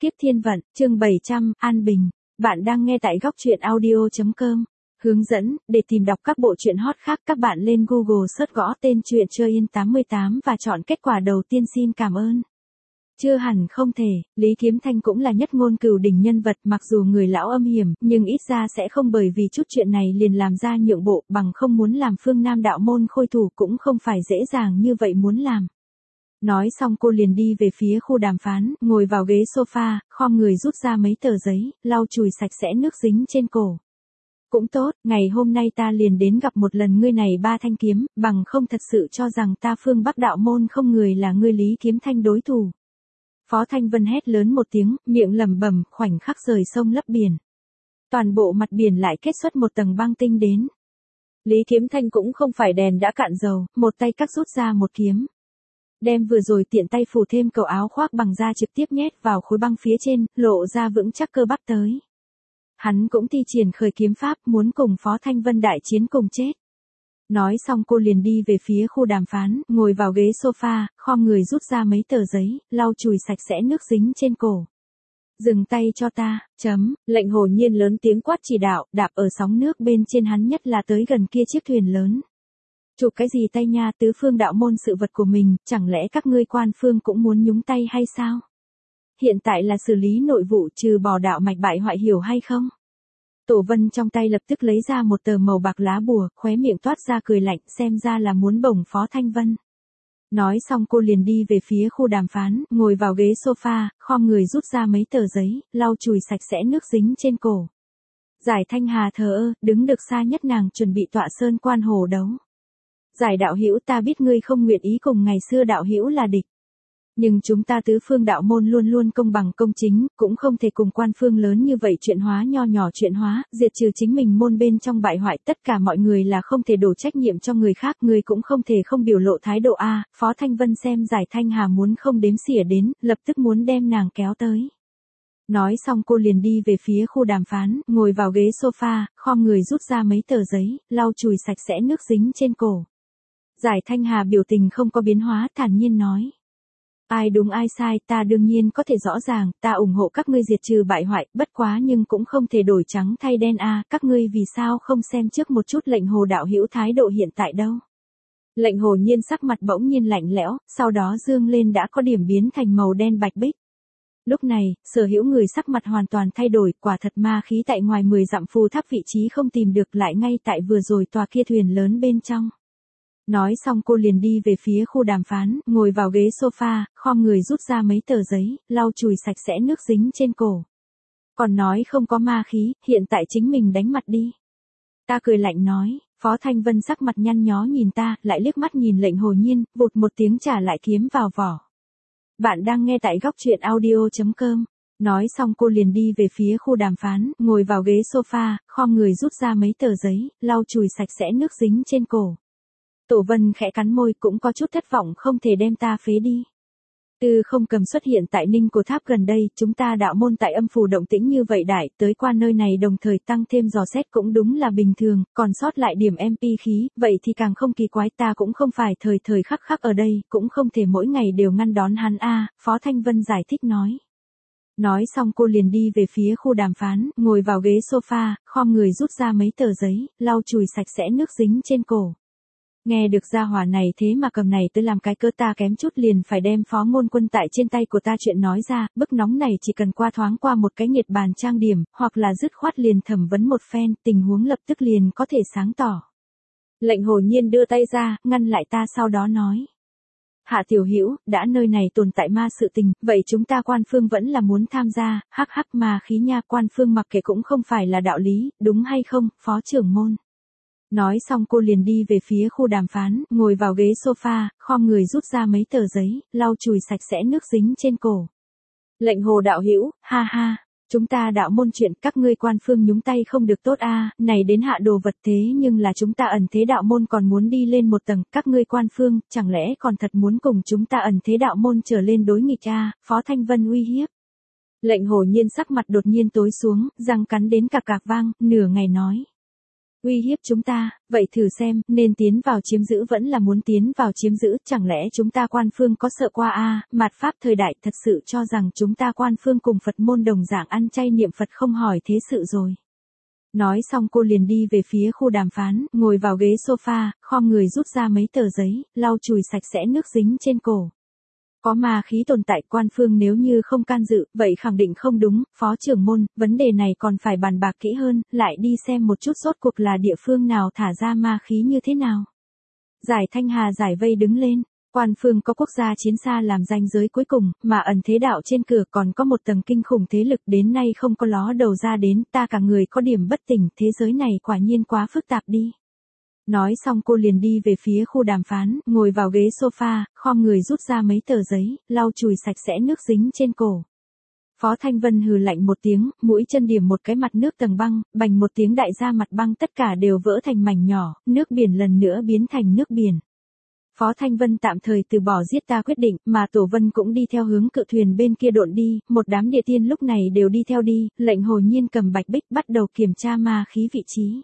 Kiếp thiên vận, chương 700, An Bình. Bạn đang nghe tại góc truyện audio.com. Hướng dẫn, để tìm đọc các bộ truyện hot khác các bạn lên Google search gõ tên truyện Chơi Yên 88 và chọn kết quả đầu tiên. Xin cảm ơn. Chưa hẳn không thể, Lý Kiếm Thanh cũng là nhất ngôn cửu đỉnh nhân vật, mặc dù người lão âm hiểm, nhưng ít ra sẽ không bởi vì chút chuyện này liền làm ra nhượng bộ, bằng không muốn làm phương Nam đạo môn khôi thủ cũng không phải dễ dàng như vậy muốn làm. Nói xong cô liền đi về phía khu đàm phán, ngồi vào ghế sofa, khom người rút ra mấy tờ giấy, lau chùi sạch sẽ nước dính trên cổ. Cũng tốt, ngày hôm nay ta liền đến gặp một lần ngươi này ba thanh kiếm, bằng không thật sự cho rằng ta phương Bắc đạo môn không người là ngươi Lý Kiếm Thanh đối thủ. Phó Thanh Vân hét lớn một tiếng, miệng lẩm bẩm, khoảnh khắc rời sông lấp biển. Toàn bộ mặt biển lại kết xuất một tầng băng tinh đến. Lý Kiếm Thanh cũng không phải đèn đã cạn dầu, một tay cắt rút ra một kiếm. Đem vừa rồi tiện tay phủ thêm cầu áo khoác bằng da trực tiếp nhét vào khối băng phía trên, lộ ra vững chắc cơ bắp tới. Hắn cũng thi triển khởi kiếm pháp, muốn cùng Phó Thanh Vân đại chiến cùng chết. Nói xong cô liền đi về phía khu đàm phán, ngồi vào ghế sofa, khom người rút ra mấy tờ giấy, lau chùi sạch sẽ nước dính trên cổ. Dừng tay cho ta, lệnh Hồ Nhiên lớn tiếng quát chỉ đạo, đạp ở sóng nước bên trên hắn nhất là tới gần kia chiếc thuyền lớn. Chụp cái gì tay nha, tứ phương đạo môn sự vật của mình, chẳng lẽ các ngươi quan phương cũng muốn nhúng tay hay sao? Hiện tại là xử lý nội vụ trừ bỏ đạo mạch bại hoại hiểu hay không? Tổ Vân trong tay lập tức lấy ra một tờ màu bạc lá bùa, khóe miệng toát ra cười lạnh, xem ra là muốn bổng Phó Thanh Vân. Nói xong cô liền đi về phía khu đàm phán, ngồi vào ghế sofa, khom người rút ra mấy tờ giấy, lau chùi sạch sẽ nước dính trên cổ. Giải Thanh Hà thờ ơ, đứng được xa nhất nàng chuẩn bị tọa sơn quan hồ đấu. Giải đạo hữu, ta biết ngươi không nguyện ý cùng ngày xưa đạo hữu là địch. Nhưng chúng ta tứ phương đạo môn luôn luôn công bằng công chính, cũng không thể cùng quan phương lớn như vậy chuyện hóa nho nhỏ chuyện hóa, diệt trừ chính mình môn bên trong bại hoại, tất cả mọi người là không thể đổ trách nhiệm cho người khác, ngươi cũng không thể không biểu lộ thái độ a. Phó Thanh Vân xem Giải Thanh Hà muốn không đếm xỉa đến, lập tức muốn đem nàng kéo tới. Nói xong cô liền đi về phía khu đàm phán, ngồi vào ghế sofa, khom người rút ra mấy tờ giấy, lau chùi sạch sẽ nước dính trên cổ. Giải Thanh Hà biểu tình không có biến hóa, thản nhiên nói. Ai đúng ai sai, ta đương nhiên có thể rõ ràng, ta ủng hộ các ngươi diệt trừ bại hoại, bất quá nhưng cũng không thể đổi trắng thay đen a. Các ngươi vì sao không xem trước một chút lệnh Hồ đạo hữu thái độ hiện tại đâu? Lệnh Hồ Nhiên sắc mặt bỗng nhiên lạnh lẽo, sau đó dương lên đã có điểm biến thành màu đen bạch bích. Lúc này, sở hữu người sắc mặt hoàn toàn thay đổi, quả thật ma khí tại ngoài 10 dặm phù tháp vị trí không tìm được, lại ngay tại vừa rồi tòa kia thuyền lớn bên trong. Nói xong cô liền đi về phía khu đàm phán, ngồi vào ghế sofa, khom người rút ra mấy tờ giấy, lau chùi sạch sẽ nước dính trên cổ. Còn nói không có ma khí, hiện tại chính mình đánh mặt đi. Ta cười lạnh nói, Phó Thanh Vân sắc mặt nhăn nhó nhìn ta, lại liếc mắt nhìn lệnh Hồ Nhiên, vụt một tiếng trả lại kiếm vào vỏ. Bạn đang nghe tại góc truyện audio.com. Nói xong cô liền đi về phía khu đàm phán, ngồi vào ghế sofa, khom người rút ra mấy tờ giấy, lau chùi sạch sẽ nước dính trên cổ. Tổ Vân khẽ cắn môi, cũng có chút thất vọng, không thể đem ta phế đi. Tư Không Cầm xuất hiện tại Ninh Cổ Tháp gần đây, chúng ta đạo môn tại âm phủ động tĩnh như vậy đại, tới qua nơi này đồng thời tăng thêm dò xét cũng đúng là bình thường, còn sót lại điểm MP khí, vậy thì càng không kỳ quái, ta cũng không phải thời thời khắc khắc ở đây, cũng không thể mỗi ngày đều ngăn đón hắn a. Phó Thanh Vân giải thích nói. Nói xong cô liền đi về phía khu đàm phán, ngồi vào ghế sofa, khom người rút ra mấy tờ giấy, lau chùi sạch sẽ nước dính trên cổ. Nghe được gia hỏa này thế mà cầm này tới làm cái cớ, ta kém chút liền phải đem Phó Ngôn Quân tại trên tay của ta chuyện nói ra, bức nóng này chỉ cần qua thoáng qua một cái nghiệt bàn trang điểm, hoặc là dứt khoát liền thẩm vấn một phen, tình huống lập tức liền có thể sáng tỏ. Lệnh Hồ Nhiên đưa tay ra, ngăn lại ta, sau đó nói. Hạ tiểu hữu, đã nơi này tồn tại ma sự tình, vậy chúng ta quan phương vẫn là muốn tham gia, hắc hắc, ma khí nha, quan phương mặc kệ cũng không phải là đạo lý, đúng hay không, Phó trưởng môn. Nói xong cô liền đi về phía khu đàm phán, ngồi vào ghế sofa, khom người rút ra mấy tờ giấy, lau chùi sạch sẽ nước dính trên cổ. Lệnh Hồ đạo hữu, ha ha, chúng ta đạo môn chuyện, các ngươi quan phương nhúng tay không được tốt a, này đến hạ đồ vật thế nhưng là chúng ta ẩn thế đạo môn còn muốn đi lên một tầng, các ngươi quan phương, chẳng lẽ còn thật muốn cùng chúng ta ẩn thế đạo môn trở lên đối nghịch a? Phó Thanh Vân uy hiếp. Lệnh Hồ Nhiên sắc mặt đột nhiên tối xuống, răng cắn đến cạc cạc vang, nửa ngày nói. Uy hiếp chúng ta, vậy thử xem, nên tiến vào chiếm giữ vẫn là muốn tiến vào chiếm giữ, chẳng lẽ chúng ta Quan Phương có sợ qua mạt Pháp thời đại thật sự cho rằng chúng ta Quan Phương cùng Phật môn đồng dạng ăn chay niệm Phật không hỏi thế sự rồi. Nói xong cô liền đi về phía khu đàm phán, ngồi vào ghế sofa, khom người rút ra mấy tờ giấy, lau chùi sạch sẽ nước dính trên cổ. Có ma khí tồn tại Quan Phương nếu như không can dự, vậy khẳng định không đúng, Phó trưởng môn, vấn đề này còn phải bàn bạc kỹ hơn, lại đi xem một chút rốt cuộc là địa phương nào thả ra ma khí như thế nào. Giải Thanh Hà giải vây đứng lên, Quan Phương có quốc gia chiến xa làm ranh giới cuối cùng, mà ẩn thế đạo trên cửa còn có một tầng kinh khủng thế lực đến nay không có ló đầu ra đến, ta cả người có điểm bất tỉnh, thế giới này quả nhiên quá phức tạp đi. Nói xong cô liền đi về phía khu đàm phán, ngồi vào ghế sofa, khom người rút ra mấy tờ giấy, lau chùi sạch sẽ nước dính trên cổ. Phó Thanh Vân hừ lạnh một tiếng, mũi chân điểm một cái mặt nước tầng băng, bành một tiếng đại ra mặt băng tất cả đều vỡ thành mảnh nhỏ, nước biển lần nữa biến thành nước biển. Phó Thanh Vân tạm thời từ bỏ giết ta quyết định, mà Tổ Vân cũng đi theo hướng cự thuyền bên kia độn đi, một đám địa tiên lúc này đều đi theo đi, lệnh Hồ Nhiên cầm bạch bích bắt đầu kiểm tra ma khí vị trí.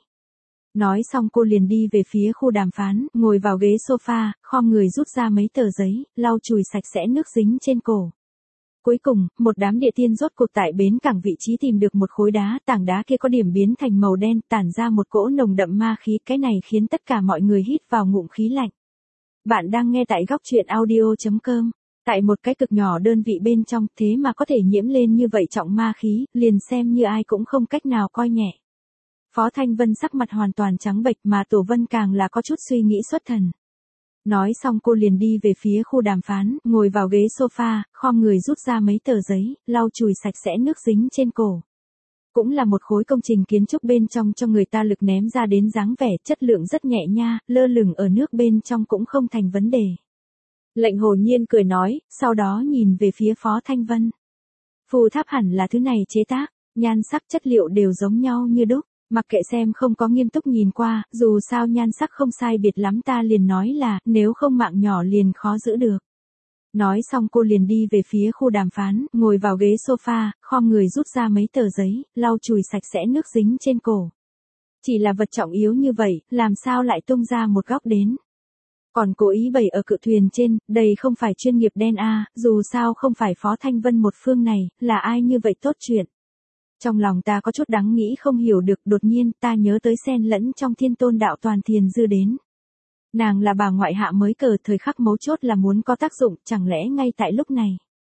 Nói xong cô liền đi về phía khu đàm phán, ngồi vào ghế sofa, khom người rút ra mấy tờ giấy, lau chùi sạch sẽ nước dính trên cổ. Cuối cùng, một đám địa tiên rốt cuộc tại bến cảng vị trí tìm được một khối đá, tảng đá kia có điểm biến thành màu đen, tản ra một cỗ nồng đậm ma khí, cái này khiến tất cả mọi người hít vào ngụm khí lạnh. Bạn đang nghe tại góc truyện audio.com. Tại một cái cực nhỏ đơn vị bên trong, thế mà có thể nhiễm lên như vậy trọng ma khí, liền xem như ai cũng không cách nào coi nhẹ. Phó Thanh Vân sắc mặt hoàn toàn trắng bệch mà Tổ Vân càng là có chút suy nghĩ xuất thần. Nói xong cô liền đi về phía khu đàm phán, ngồi vào ghế sofa, khom người rút ra mấy tờ giấy, lau chùi sạch sẽ nước dính trên cổ. Cũng là một khối công trình kiến trúc bên trong cho người ta lực ném ra đến dáng vẻ chất lượng rất nhẹ nha, lơ lửng ở nước bên trong cũng không thành vấn đề. Lệnh Hồ Nhiên cười nói, sau đó nhìn về phía Phó Thanh Vân. Phù tháp hẳn là thứ này chế tác, nhan sắc chất liệu đều giống nhau như đúc. Mặc kệ xem không có nghiêm túc nhìn qua, dù sao nhan sắc không sai biệt lắm ta liền nói là, nếu không mạng nhỏ liền khó giữ được. Nói xong cô liền đi về phía khu đàm phán, ngồi vào ghế sofa, khom người rút ra mấy tờ giấy, lau chùi sạch sẽ nước dính trên cổ. Chỉ là vật trọng yếu như vậy, làm sao lại tung ra một góc đến. Còn cố ý bày ở cự thuyền trên, đây không phải chuyên nghiệp đen dù sao không phải Phó Thanh Vân một phương này, là ai như vậy tốt chuyện. Trong lòng ta có chút đáng nghĩ không hiểu được, đột nhiên ta nhớ tới xen lẫn trong Thiên Tôn đạo Toàn Thiền Dư đến. Nàng là bà ngoại hạ mới cờ, thời khắc mấu chốt là muốn có tác dụng, chẳng lẽ ngay tại lúc này.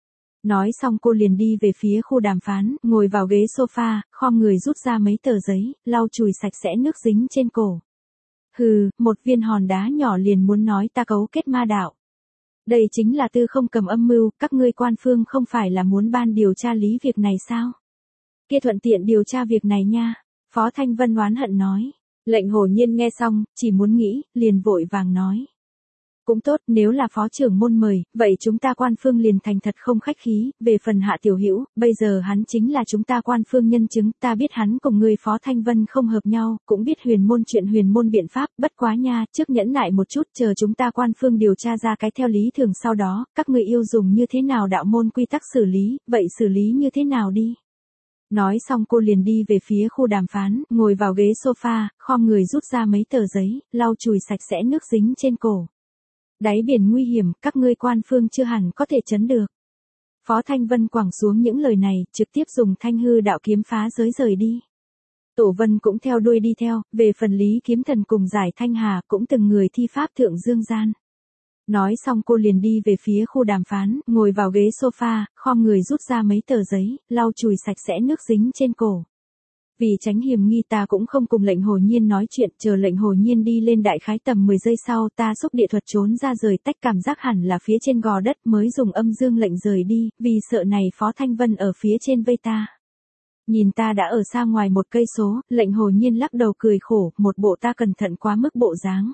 Nói xong cô liền đi về phía khu đàm phán, ngồi vào ghế sofa, khom người rút ra mấy tờ giấy, lau chùi sạch sẽ nước dính trên cổ. Hừ, một viên hòn đá nhỏ liền muốn nói ta cấu kết ma đạo. Đây chính là tư không cầm âm mưu, các ngươi Quan Phương không phải là muốn ban điều tra lý việc này sao? Kia thuận tiện điều tra việc này nha, Phó Thanh Vân oán hận nói. Lệnh Hồ Nhiên nghe xong, chỉ muốn nghĩ, liền vội vàng nói. Cũng tốt, nếu là Phó trưởng môn mời, vậy chúng ta Quan Phương liền thành thật không khách khí, về phần Hạ Tiểu Hữu, bây giờ hắn chính là chúng ta Quan Phương nhân chứng, ta biết hắn cùng người Phó Thanh Vân không hợp nhau, cũng biết huyền môn chuyện huyền môn biện pháp, bất quá nha, trước nhẫn nại một chút, chờ chúng ta Quan Phương điều tra ra cái theo lý thường sau đó, các người yêu dùng như thế nào đạo môn quy tắc xử lý, vậy xử lý như thế nào đi. Nói xong cô liền đi về phía khu đàm phán, ngồi vào ghế sofa, khom người rút ra mấy tờ giấy, lau chùi sạch sẽ nước dính trên cổ. Đáy biển nguy hiểm, các ngươi Quan Phương chưa hẳn có thể chấn được. Phó Thanh Vân quẳng xuống những lời này, trực tiếp dùng Thanh Hư đạo kiếm phá giới rời đi. Tổ Vân cũng theo đuôi đi theo, về phần Lý Kiếm Thần cùng Giải Thanh Hà cũng từng người thi pháp thượng dương gian. Nói xong cô liền đi về phía khu đàm phán, ngồi vào ghế sofa, khom người rút ra mấy tờ giấy, lau chùi sạch sẽ nước dính trên cổ. Vì tránh hiểm nghi ta cũng không cùng lệnh Hồ Nhiên nói chuyện, chờ lệnh Hồ Nhiên đi lên đại khái tầm 10 giây sau ta xúc địa thuật trốn ra rời tách, cảm giác hẳn là phía trên gò đất mới dùng âm dương lệnh rời đi, vì sợ này Phó Thanh Vân ở phía trên vây ta. Nhìn ta đã ở xa ngoài một cây số, lệnh Hồ Nhiên lắc đầu cười khổ, một bộ ta cẩn thận quá mức bộ dáng.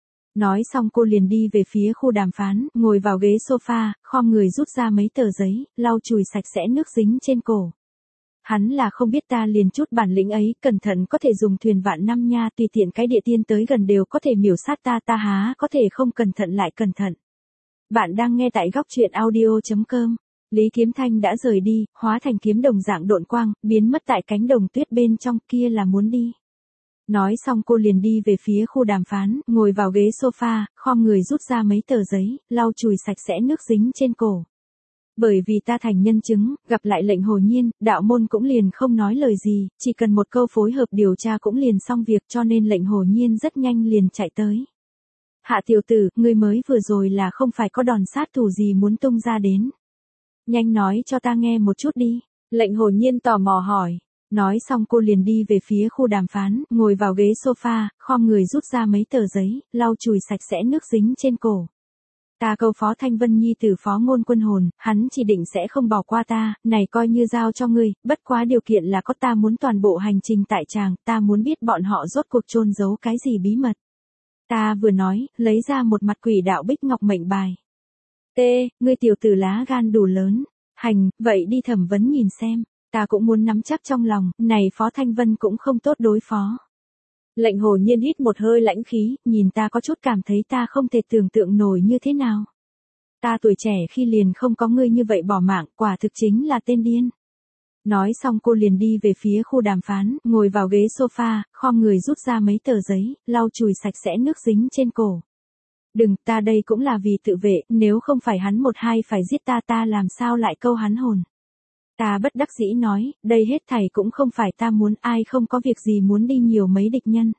Nói xong cô liền đi về phía khu đàm phán, ngồi vào ghế sofa, khom người rút ra mấy tờ giấy, lau chùi sạch sẽ nước dính trên cổ. Hắn là không biết ta liền chút bản lĩnh ấy, cẩn thận có thể dùng thuyền vạn năm nha, tùy tiện cái địa tiên tới gần đều có thể miểu sát ta, ta há có thể không cẩn thận lại cẩn thận. Bạn đang nghe tại góc truyện audio.com. Lý Kiếm Thanh đã rời đi, hóa thành kiếm đồng dạng độn quang, biến mất tại cánh đồng tuyết bên trong, kia là muốn đi. Nói xong cô liền đi về phía khu đàm phán, ngồi vào ghế sofa, khom người rút ra mấy tờ giấy, lau chùi sạch sẽ nước dính trên cổ. Bởi vì ta thành nhân chứng, gặp lại lệnh Hồ Nhiên, đạo môn cũng liền không nói lời gì, chỉ cần một câu phối hợp điều tra cũng liền xong việc, cho nên lệnh Hồ Nhiên rất nhanh liền chạy tới. Hạ tiểu tử, ngươi mới vừa rồi là không phải có đòn sát thủ gì muốn tung ra đến. Nhanh nói cho ta nghe một chút đi. Lệnh Hồ Nhiên tò mò hỏi. Nói xong cô liền đi về phía khu đàm phán, ngồi vào ghế sofa, khom người rút ra mấy tờ giấy, lau chùi sạch sẽ nước dính trên cổ. Ta câu Phó Thanh Vân nhi tử Phó Ngôn Quân hồn, hắn chỉ định sẽ không bỏ qua ta, này coi như giao cho ngươi, bất quá điều kiện là có ta muốn toàn bộ hành trình tại tràng, ta muốn biết bọn họ rốt cuộc chôn giấu cái gì bí mật. Ta vừa nói, lấy ra một mặt quỷ đạo bích ngọc mệnh bài. Ngươi tiểu tử lá gan đủ lớn. Hành, vậy đi thẩm vấn nhìn xem. Ta cũng muốn nắm chắc trong lòng, này Phó Thanh Vân cũng không tốt đối phó. Lệnh Hồ Nhiên hít một hơi lãnh khí, nhìn ta có chút cảm thấy ta không thể tưởng tượng nổi như thế nào. Ta tuổi trẻ khi liền không có ngươi như vậy bỏ mạng, quả thực chính là tên điên. Nói xong cô liền đi về phía khu đàm phán, ngồi vào ghế sofa, khom người rút ra mấy tờ giấy, lau chùi sạch sẽ nước dính trên cổ. Đừng, ta đây cũng là vì tự vệ, nếu không phải hắn một hai phải giết ta làm sao lại câu hắn hồn. Ta bất đắc dĩ nói, đây hết thảy cũng không phải ta muốn, ai không có việc gì muốn đi nhiều mấy địch nhân.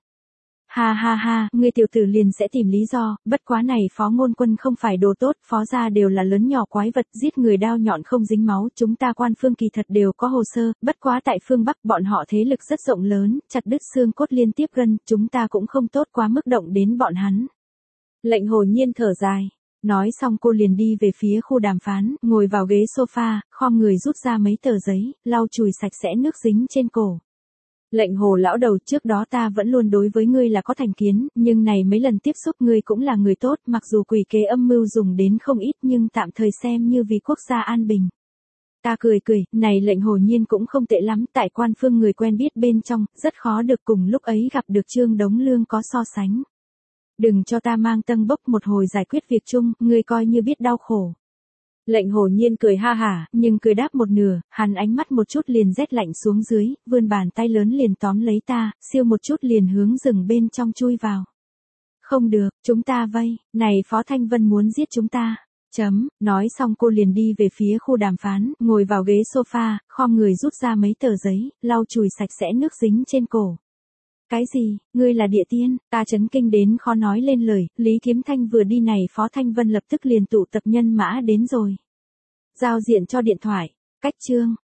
Ha, ngươi tiểu tử liền sẽ tìm lý do, bất quá này Phó Ngôn Quân không phải đồ tốt, Phó gia đều là lớn nhỏ quái vật, giết người đao nhọn không dính máu, chúng ta quan phương kỳ thật đều có hồ sơ, bất quá tại phương Bắc bọn họ thế lực rất rộng lớn, chặt đứt xương cốt liên tiếp gân, chúng ta cũng không tốt quá mức động đến bọn hắn. Lệnh Hồ Nhiên thở dài. Nói xong cô liền đi về phía khu đàm phán, ngồi vào ghế sofa, khom người rút ra mấy tờ giấy, lau chùi sạch sẽ nước dính trên cổ. Lệnh Hồ lão đầu, trước đó ta vẫn luôn đối với ngươi là có thành kiến, nhưng này mấy lần tiếp xúc ngươi cũng là người tốt, mặc dù quỷ kế âm mưu dùng đến không ít nhưng tạm thời xem như vì quốc gia an bình. Ta cười, này Lệnh Hồ Nhiên cũng không tệ lắm, tại quan phương người quen biết bên trong, rất khó được cùng lúc ấy gặp được Trương Đống Lương có so sánh. Đừng cho ta mang tân bốc một hồi giải quyết việc chung, ngươi coi như biết đau khổ. Lệnh Hồ Nhiên cười ha hả, nhưng cười đáp một nửa, hắn ánh mắt một chút liền rét lạnh xuống dưới, vươn bàn tay lớn liền tóm lấy ta, siêu một chút liền hướng rừng bên trong chui vào. Không được, chúng ta vây, này Phó Thanh Vân muốn giết chúng ta. Nói xong cô liền đi về phía khu đàm phán, ngồi vào ghế sofa, khom người rút ra mấy tờ giấy, lau chùi sạch sẽ nước dính trên cổ. Cái gì, ngươi là địa tiên, ta chấn kinh đến khó nói lên lời, Lý Kiếm Thanh vừa đi này Phó Thanh Vân lập tức liền tụ tập nhân mã đến rồi. Giao diện cho điện thoại, cách chương.